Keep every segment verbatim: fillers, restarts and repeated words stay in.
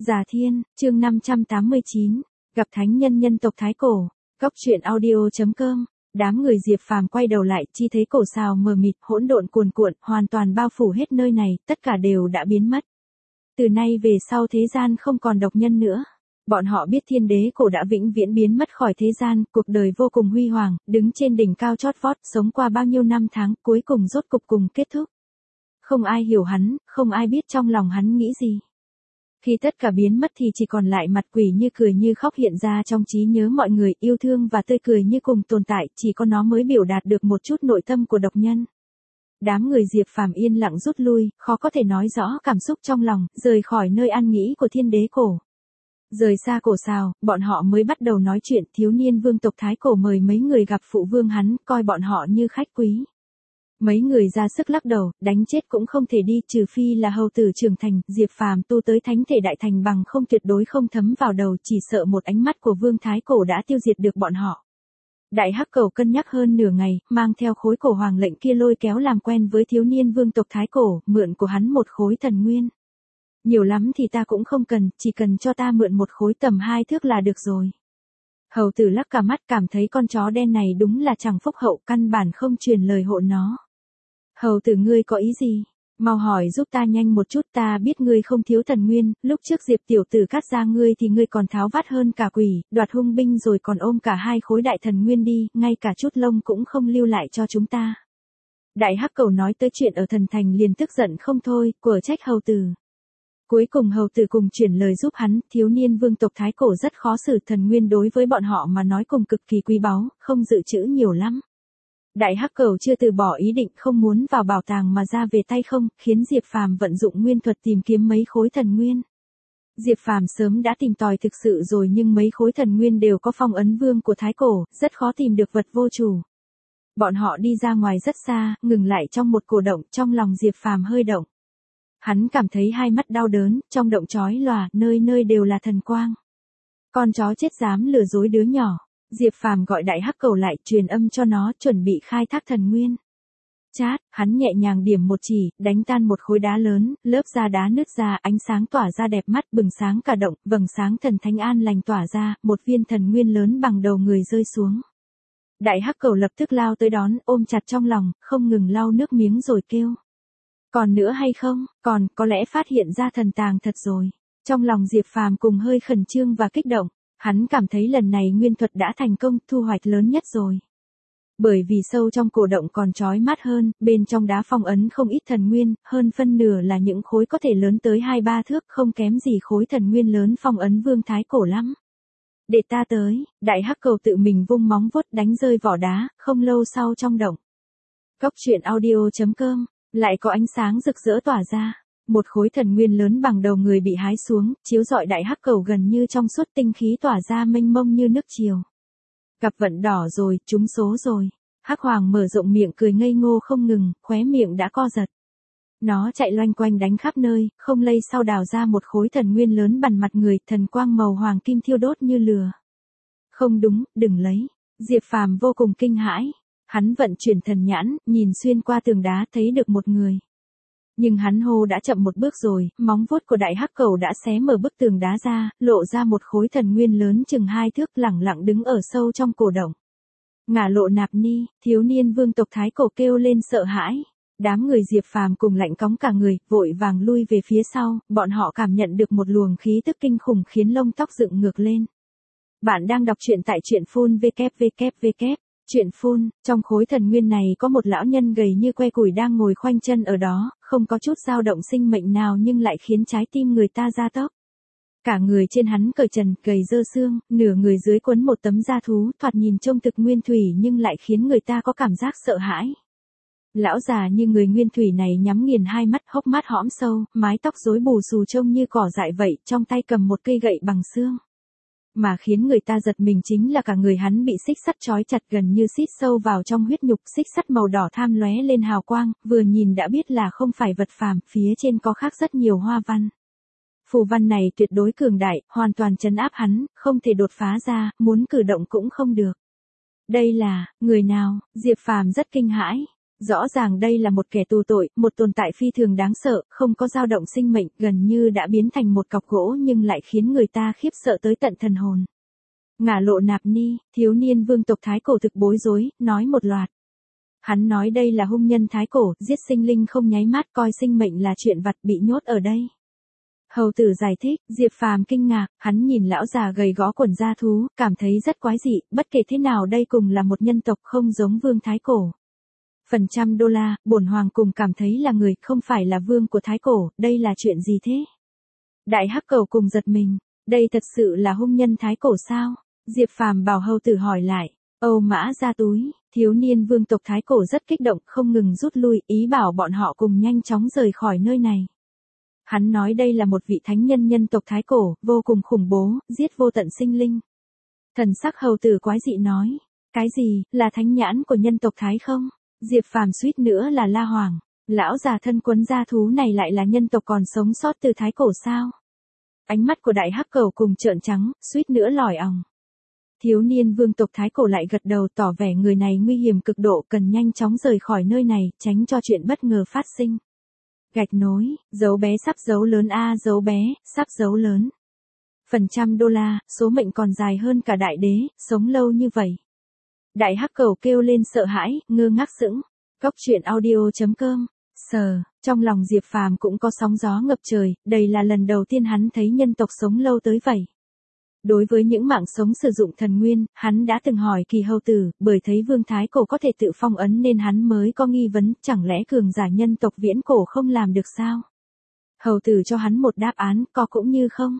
Già Thiên, chương năm trăm tám mươi chín, gặp thánh nhân nhân tộc Thái Cổ, Cốc truyện audio.com. Đám người Diệp Phàm quay đầu lại, chi thấy cổ sào mờ mịt, hỗn độn cuồn cuộn, hoàn toàn bao phủ hết nơi này, tất cả đều đã biến mất. Từ nay về sau thế gian không còn độc nhân nữa. Bọn họ biết thiên đế cổ đã vĩnh viễn biến mất khỏi thế gian, cuộc đời vô cùng huy hoàng, đứng trên đỉnh cao chót vót, sống qua bao nhiêu năm tháng, cuối cùng rốt cục cùng kết thúc. Không ai hiểu hắn, không ai biết trong lòng hắn nghĩ gì. Khi tất cả biến mất thì chỉ còn lại mặt quỷ như cười như khóc hiện ra trong trí nhớ mọi người, yêu thương và tươi cười như cùng tồn tại, chỉ có nó mới biểu đạt được một chút nội tâm của độc nhân. Đám người Diệp Phàm yên lặng rút lui, khó có thể nói rõ cảm xúc trong lòng, rời khỏi nơi an nghỉ của thiên đế cổ. Rời xa cổ sào, bọn họ mới bắt đầu nói chuyện. Thiếu niên vương tộc Thái Cổ mời mấy người gặp phụ vương hắn, coi bọn họ như khách quý. Mấy người ra sức lắc đầu, đánh chết cũng không thể đi, trừ phi là hầu tử trưởng thành. Diệp Phàm tu tới thánh thể đại thành bằng không, tuyệt đối không thấm vào đầu, chỉ sợ một ánh mắt của vương Thái Cổ đã tiêu diệt được bọn họ. Đại Hắc Cầu cân nhắc hơn nửa ngày, mang theo khối cổ hoàng lệnh kia lôi kéo làm quen với thiếu niên vương tộc Thái Cổ, mượn của hắn một khối thần nguyên. Nhiều lắm thì ta cũng không cần, chỉ cần cho ta mượn một khối tầm hai thước là được rồi. Hầu tử lắc cả mắt, cảm thấy con chó đen này đúng là chẳng phúc hậu, căn bản không truyền lời hộ nó. Hầu tử, ngươi có ý gì? Mau hỏi giúp ta nhanh một chút, ta biết ngươi không thiếu thần nguyên, lúc trước Diệp tiểu tử cắt ra ngươi thì ngươi còn tháo vát hơn cả quỷ, đoạt hung binh rồi còn ôm cả hai khối đại thần nguyên đi, ngay cả chút lông cũng không lưu lại cho chúng ta. Đại Hắc Cầu nói tới chuyện ở thần thành liền tức giận không thôi, quở trách hầu tử. Cuối cùng hầu tử cùng chuyển lời giúp hắn, thiếu niên vương tộc Thái Cổ rất khó xử, thần nguyên đối với bọn họ mà nói cùng cực kỳ quý báu, không dự trữ nhiều lắm. Đại Hắc Cầu chưa từ bỏ ý định, không muốn vào bảo tàng mà ra về tay không, khiến Diệp Phàm vận dụng nguyên thuật tìm kiếm mấy khối thần nguyên. Diệp Phàm sớm đã tìm tòi thực sự rồi, nhưng mấy khối thần nguyên đều có phong ấn vương của Thái Cổ, rất khó tìm được vật vô chủ. Bọn họ đi ra ngoài rất xa, ngừng lại trong một cổ động, trong lòng Diệp Phàm hơi động. Hắn cảm thấy hai mắt đau đớn, trong động chói lòa, nơi nơi đều là thần quang. Con chó chết dám lừa dối đứa nhỏ. Diệp Phàm gọi Đại Hắc Cầu lại, truyền âm cho nó, chuẩn bị khai thác thần nguyên. Chát, hắn nhẹ nhàng điểm một chỉ, đánh tan một khối đá lớn, lớp da đá nứt ra, ánh sáng tỏa ra đẹp mắt, bừng sáng cả động, vầng sáng thần thánh an lành tỏa ra, một viên thần nguyên lớn bằng đầu người rơi xuống. Đại Hắc Cầu lập tức lao tới đón, ôm chặt trong lòng, không ngừng lau nước miếng rồi kêu. Còn nữa hay không? Còn, có lẽ phát hiện ra thần tàng thật rồi. Trong lòng Diệp Phàm cùng hơi khẩn trương và kích động. Hắn cảm thấy lần này nguyên thuật đã thành công, thu hoạch lớn nhất rồi. Bởi vì sâu trong cổ động còn chói mắt hơn, bên trong đá phong ấn không ít thần nguyên, hơn phân nửa là những khối có thể lớn tới hai ba thước, không kém gì khối thần nguyên lớn phong ấn vương Thái Cổ lắm. Để ta tới, Đại Hắc Cầu tự mình vung móng vuốt đánh rơi vỏ đá, không lâu sau trong động. Cốc truyện audio.com, lại có ánh sáng rực rỡ tỏa ra. Một khối thần nguyên lớn bằng đầu người bị hái xuống, chiếu rọi Đại Hắc Cầu gần như trong suốt, tinh khí tỏa ra mênh mông như nước triều. Gặp vận đỏ rồi, trúng số rồi. Hắc Hoàng mở rộng miệng cười ngây ngô không ngừng, khóe miệng đã co giật. Nó chạy loanh quanh đánh khắp nơi, không lây sau đào ra một khối thần nguyên lớn bằng mặt người, thần quang màu hoàng kim thiêu đốt như lửa. Không đúng, đừng lấy. Diệp Phàm vô cùng kinh hãi. Hắn vận chuyển thần nhãn, nhìn xuyên qua tường đá thấy được một người. Nhưng hắn hô đã chậm một bước rồi, móng vuốt của Đại Hắc Cầu đã xé mở bức tường đá ra, lộ ra một khối thần nguyên lớn chừng hai thước lẳng lặng đứng ở sâu trong cổ động. Ngả Lộ Nạp Ni, thiếu niên vương tộc Thái Cổ kêu lên sợ hãi. Đám người Diệp Phàm cùng lạnh cóng cả người, vội vàng lui về phía sau, bọn họ cảm nhận được một luồng khí tức kinh khủng khiến lông tóc dựng ngược lên. Bạn đang đọc truyện tại truyện phun vê kép vê kép vê kép. Chuyện phun, trong khối thần nguyên này có một lão nhân gầy như que củi đang ngồi khoanh chân ở đó, không có chút dao động sinh mệnh nào nhưng lại khiến trái tim người ta gia tốc. Cả người trên hắn cởi trần, gầy dơ xương, nửa người dưới quấn một tấm da thú, thoạt nhìn trông thực nguyên thủy nhưng lại khiến người ta có cảm giác sợ hãi. Lão già như người nguyên thủy này nhắm nghiền hai mắt, hốc mắt hõm sâu, mái tóc rối bù xù trông như cỏ dại vậy, trong tay cầm một cây gậy bằng xương. Mà khiến người ta giật mình chính là cả người hắn bị xích sắt trói chặt gần như xít sâu vào trong huyết nhục, xích sắt màu đỏ tham lóe lên hào quang, vừa nhìn đã biết là không phải vật phàm, phía trên có khắc rất nhiều hoa văn. Phù văn này tuyệt đối cường đại, hoàn toàn trấn áp hắn, không thể đột phá ra, muốn cử động cũng không được. Đây là, người nào? Diệp Phàm rất kinh hãi. Rõ ràng đây là một kẻ tù tội, một tồn tại phi thường đáng sợ, không có dao động sinh mệnh, gần như đã biến thành một cọc gỗ nhưng lại khiến người ta khiếp sợ tới tận thần hồn. Ngả Lộ Nạp Ni, thiếu niên vương tộc Thái Cổ thực bối rối, nói một loạt. Hắn nói đây là hung nhân Thái Cổ, giết sinh linh không nháy mắt, coi sinh mệnh là chuyện vặt, bị nhốt ở đây. Hầu tử giải thích, Diệp Phàm kinh ngạc, hắn nhìn lão già gầy gó quần da thú, cảm thấy rất quái dị, bất kể thế nào đây cùng là một nhân tộc không giống vương Thái Cổ. Phần trăm đô la, bổn hoàng cùng cảm thấy là người, không phải là vương của Thái Cổ, đây là chuyện gì thế? Đại Hắc Cầu cùng giật mình, đây thật sự là hung nhân Thái Cổ sao? Diệp Phàm bảo hầu tử hỏi lại, Âu Mã ra túi, thiếu niên vương tộc Thái Cổ rất kích động, không ngừng rút lui, ý bảo bọn họ cùng nhanh chóng rời khỏi nơi này. Hắn nói đây là một vị thánh nhân nhân tộc Thái Cổ, vô cùng khủng bố, giết vô tận sinh linh. Thần sắc hầu tử quái dị nói, cái gì, là thánh nhãn của nhân tộc Thái không? Diệp Phàm suýt nữa là la hoàng, lão già thân quấn da thú này lại là nhân tộc còn sống sót từ Thái Cổ sao? Ánh mắt của Đại Hắc Cầu cùng trợn trắng, suýt nữa lòi òng. Thiếu niên vương tộc Thái Cổ lại gật đầu, tỏ vẻ người này nguy hiểm cực độ, cần nhanh chóng rời khỏi nơi này, tránh cho chuyện bất ngờ phát sinh. Gạch nối, dấu bé sắp dấu lớn a dấu bé, sắp dấu lớn. Phần trăm đô la, số mệnh còn dài hơn cả đại đế, sống lâu như vậy. Đại Hắc Cầu kêu lên sợ hãi, ngơ ngác sững. Góc truyện audio chấm com. Sờ, trong lòng Diệp Phàm cũng có sóng gió ngập trời, đây là lần đầu tiên hắn thấy nhân tộc sống lâu tới vậy. Đối với những mạng sống sử dụng thần nguyên, hắn đã từng hỏi Kỳ hầu tử, bởi thấy vương Thái Cổ có thể tự phong ấn nên hắn mới có nghi vấn, chẳng lẽ cường giả nhân tộc viễn cổ không làm được sao? Hầu tử cho hắn một đáp án, có cũng như không.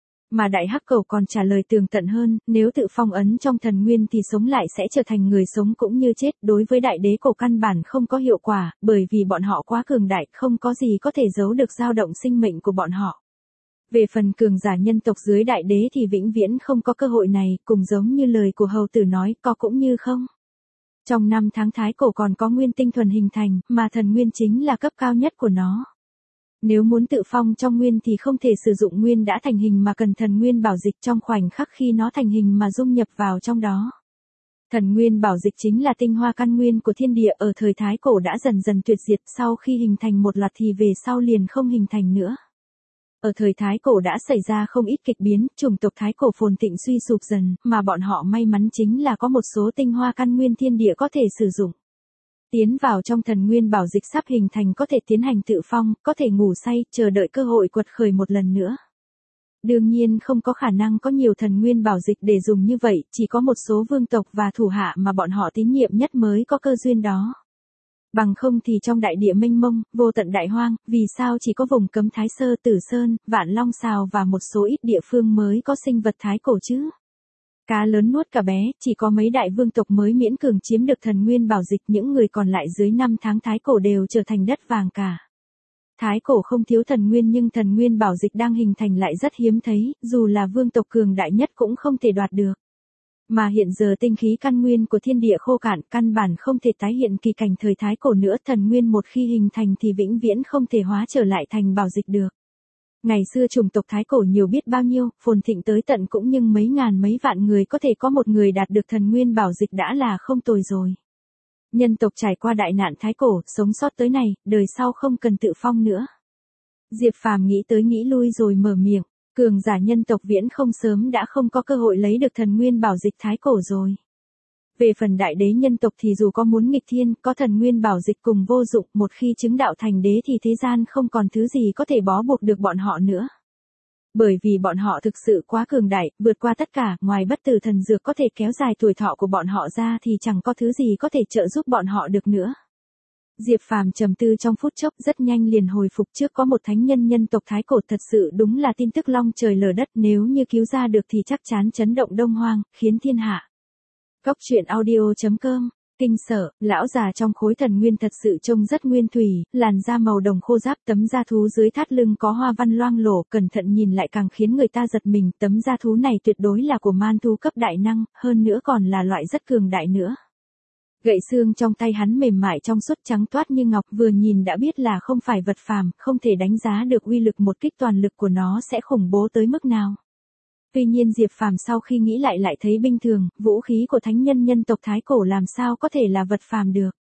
Mà Đại Hắc Cầu còn trả lời tường tận hơn, nếu tự phong ấn trong thần nguyên thì sống lại sẽ trở thành người sống cũng như chết, đối với đại đế cổ căn bản không có hiệu quả, bởi vì bọn họ quá cường đại, không có gì có thể giấu được dao động sinh mệnh của bọn họ. Về phần cường giả nhân tộc dưới đại đế thì vĩnh viễn không có cơ hội này, cùng giống như lời của hầu tử nói, có cũng như không. Trong năm tháng Thái Cổ còn có nguyên tinh thuần hình thành, mà thần nguyên chính là cấp cao nhất của nó. Nếu muốn tự phong trong nguyên thì không thể sử dụng nguyên đã thành hình mà cần thần nguyên bảo dịch trong khoảnh khắc khi nó thành hình mà dung nhập vào trong đó. Thần nguyên bảo dịch chính là tinh hoa căn nguyên của thiên địa, ở thời Thái Cổ đã dần dần tuyệt diệt, sau khi hình thành một loạt thì về sau liền không hình thành nữa. Ở thời Thái Cổ đã xảy ra không ít kịch biến, chủng tộc Thái Cổ phồn thịnh suy sụp dần, mà bọn họ may mắn chính là có một số tinh hoa căn nguyên thiên địa có thể sử dụng. Tiến vào trong thần nguyên bảo dịch sắp hình thành có thể tiến hành tự phong, có thể ngủ say, chờ đợi cơ hội quật khởi một lần nữa. Đương nhiên không có khả năng có nhiều thần nguyên bảo dịch để dùng như vậy, chỉ có một số vương tộc và thủ hạ mà bọn họ tín nhiệm nhất mới có cơ duyên đó. Bằng không thì trong đại địa mênh mông, vô tận đại hoang, vì sao chỉ có vùng cấm Thái Sơ, Tử Sơn, Vạn Long Sào và một số ít địa phương mới có sinh vật Thái Cổ chứ? Cá lớn nuốt cả bé, chỉ có mấy đại vương tộc mới miễn cường chiếm được thần nguyên bảo dịch, những người còn lại dưới năm tháng Thái Cổ đều trở thành đất vàng cả. Thái Cổ không thiếu thần nguyên nhưng thần nguyên bảo dịch đang hình thành lại rất hiếm thấy, dù là vương tộc cường đại nhất cũng không thể đoạt được. Mà hiện giờ tinh khí căn nguyên của thiên địa khô cạn, căn bản không thể tái hiện kỳ cảnh thời Thái Cổ nữa, thần nguyên một khi hình thành thì vĩnh viễn không thể hóa trở lại thành bảo dịch được. Ngày xưa chủng tộc Thái Cổ nhiều biết bao nhiêu, phồn thịnh tới tận cũng nhưng mấy ngàn mấy vạn người có thể có một người đạt được thần nguyên bảo dịch đã là không tồi rồi. Nhân tộc trải qua đại nạn Thái Cổ, sống sót tới này, đời sau không cần tự phong nữa. Diệp Phàm nghĩ tới nghĩ lui rồi mở miệng, cường giả nhân tộc viễn không sớm đã không có cơ hội lấy được thần nguyên bảo dịch Thái Cổ rồi. Về phần đại đế nhân tộc thì dù có muốn nghịch thiên, có thần nguyên bảo dịch cùng vô dụng, một khi chứng đạo thành đế thì thế gian không còn thứ gì có thể bó buộc được bọn họ nữa. Bởi vì bọn họ thực sự quá cường đại, vượt qua tất cả, ngoài bất tử thần dược có thể kéo dài tuổi thọ của bọn họ ra thì chẳng có thứ gì có thể trợ giúp bọn họ được nữa. Diệp Phàm trầm tư trong phút chốc, rất nhanh liền hồi phục, trước có một thánh nhân nhân tộc Thái Cổ, thật sự đúng là tin tức long trời lở đất, nếu như cứu ra được thì chắc chắn chấn động Đông Hoang, khiến thiên hạ. Góc truyện audio chấm com. Kinh sợ, lão già trong khối thần nguyên thật sự trông rất nguyên thủy, làn da màu đồng khô ráp, tấm da thú dưới thắt lưng có hoa văn loang lổ, cẩn thận nhìn lại càng khiến người ta giật mình, tấm da thú này tuyệt đối là của man thú cấp đại năng, hơn nữa còn là loại rất cường đại nữa. Gậy xương trong tay hắn mềm mại trong suốt trắng toát như ngọc, vừa nhìn đã biết là không phải vật phàm, không thể đánh giá được uy lực một kích toàn lực của nó sẽ khủng bố tới mức nào. Tuy nhiên Diệp Phàm sau khi nghĩ lại lại thấy bình thường, vũ khí của thánh nhân nhân tộc Thái Cổ làm sao có thể là vật phàm được.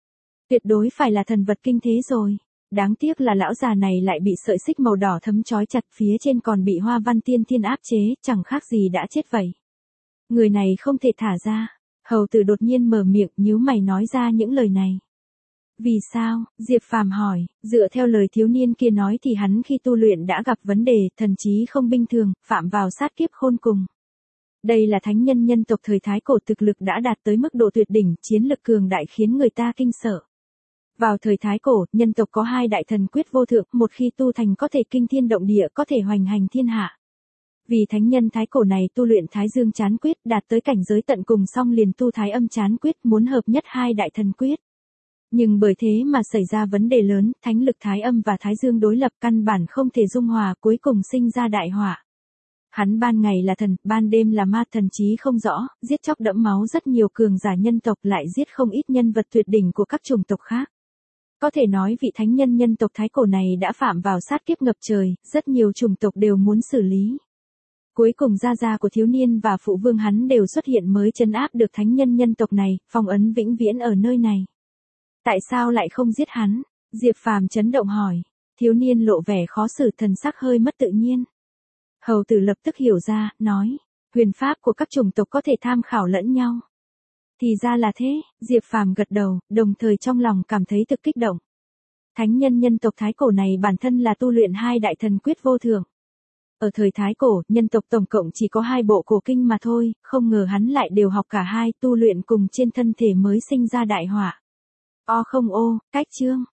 Tuyệt đối phải là thần vật kinh thế rồi. Đáng tiếc là lão già này lại bị sợi xích màu đỏ thấm trói chặt, phía trên còn bị hoa văn tiên thiên áp chế, chẳng khác gì đã chết vậy. Người này không thể thả ra. Hầu tử đột nhiên mở miệng, nhíu mày nói ra những lời này. Vì sao? Diệp Phàm hỏi. Dựa theo lời thiếu niên kia nói thì hắn khi tu luyện đã gặp vấn đề, thần trí không bình thường, phạm vào sát kiếp khôn cùng. Đây là thánh nhân nhân tộc thời Thái Cổ, thực lực đã đạt tới mức độ tuyệt đỉnh, chiến lực cường đại khiến người ta kinh sợ. Vào thời Thái Cổ, nhân tộc có hai đại thần quyết vô thượng, một khi tu thành có thể kinh thiên động địa, có thể hoành hành thiên hạ. Vì thánh nhân Thái Cổ này tu luyện Thái Dương Chán Quyết, đạt tới cảnh giới tận cùng xong liền tu Thái Âm Chán Quyết, muốn hợp nhất hai đại thần quyết. Nhưng bởi thế mà xảy ra vấn đề lớn, thánh lực Thái Âm và Thái Dương đối lập, căn bản không thể dung hòa, cuối cùng sinh ra đại họa. Hắn ban ngày là thần, ban đêm là ma, thần trí không rõ, giết chóc đẫm máu rất nhiều cường giả nhân tộc, lại giết không ít nhân vật tuyệt đỉnh của các chủng tộc khác. Có thể nói vị thánh nhân nhân tộc Thái Cổ này đã phạm vào sát kiếp ngập trời, rất nhiều chủng tộc đều muốn xử lý. Cuối cùng gia gia của thiếu niên và phụ vương hắn đều xuất hiện mới trấn áp được thánh nhân nhân tộc này, phong ấn vĩnh viễn ở nơi này. Tại sao lại không giết hắn? Diệp Phàm chấn động hỏi. Thiếu niên lộ vẻ khó xử, thần sắc hơi mất tự nhiên. Hầu tử lập tức hiểu ra, nói, huyền pháp của các chủng tộc có thể tham khảo lẫn nhau. Thì ra là thế, Diệp Phàm gật đầu, đồng thời trong lòng cảm thấy thực kích động. Thánh nhân nhân tộc Thái Cổ này bản thân là tu luyện hai đại thần quyết vô thượng. Ở thời Thái Cổ, nhân tộc tổng cộng chỉ có hai bộ cổ kinh mà thôi, không ngờ hắn lại đều học cả hai, tu luyện cùng trên thân thể mới sinh ra đại họa. O không ô, cách chương.